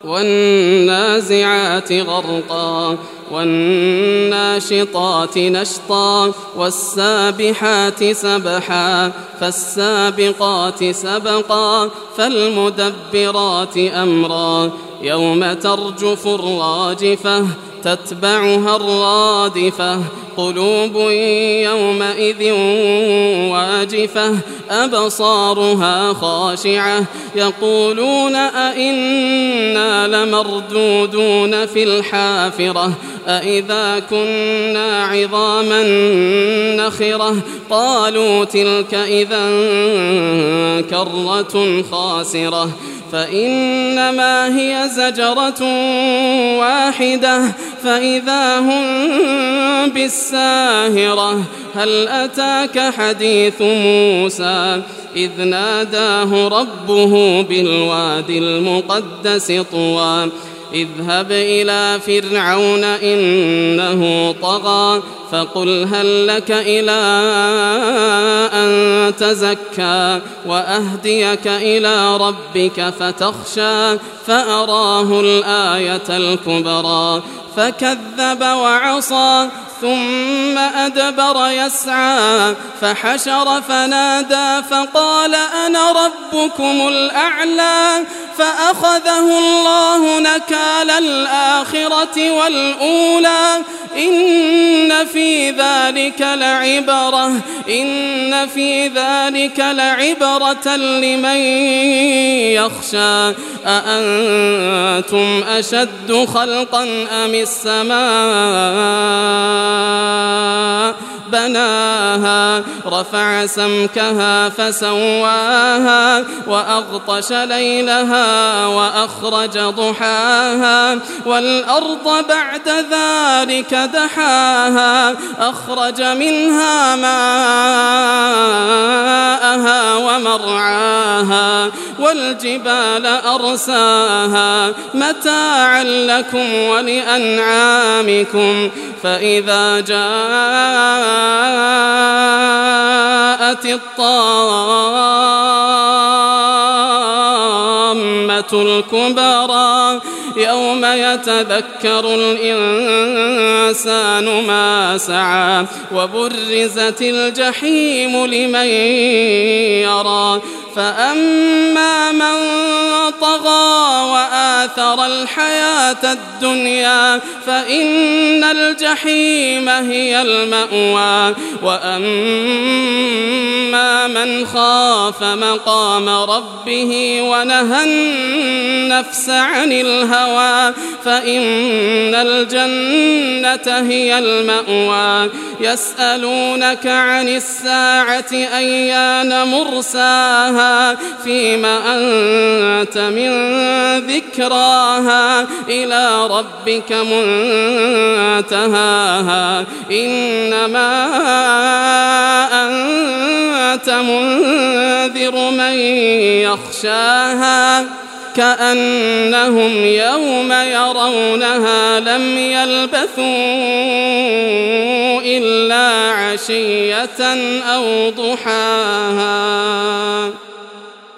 والنازعات غرقا والناشطات نشطا والسابحات سبحا فالسابقات سبقا فالمدبرات أمرا يوم ترجف الراجفة تتبعها الرادفة قلوب يومئذ واجفة أبصارها خاشعة يقولون أئنا لمردودون في الحافرة أئذا كنا عظاما نخرة قالوا تلك إذا كرة خاسرة فإنما هي زجرة واحدة فإذا هم بالساهرة هل أتاك حديث موسى إذ ناداه ربه بالوادي المقدس طوى اذهب إلى فرعون إنه طغى فقل هل لك إلى أن تزكى وأهديك إلى ربك فتخشى فأراه الآية الكبرى فكذب وعصى ثم أدبر يسعى فحشر فنادى فقال أنا ربكم الأعلى فأخذه الله نكال الآخرة والأولى إن في ذلك لعبرة لمن يخشى أأنتم أشد خلقا أم السماء بناها رفع سمكها فسواها وأغطش ليلها وأخرج ضحاها والأرض بعد ذلك دحاها أخرج منها ماءها ومرعاها والجبال أرساها متاعا لكم ولأنعامكم فإذا جاءت الطامة الكبرى يوم يتذكر الإنسان ما سعى وبرزت الجحيم لمن يرى فأما من طغى وآثر الحياة الدنيا فإن الجحيم هي المأوى وأما من خاف مقام ربه ونهى النفس عن الهوى فإن الجنة هي المأوى يسألونك عن الساعة أيان مرساها فيما أنت من ذكراها إلى ربك منتهاها إنما أنت منذر من يخشاها كأنهم يوم يرونها لم يلبثوا إلا عشية أو ضحاها.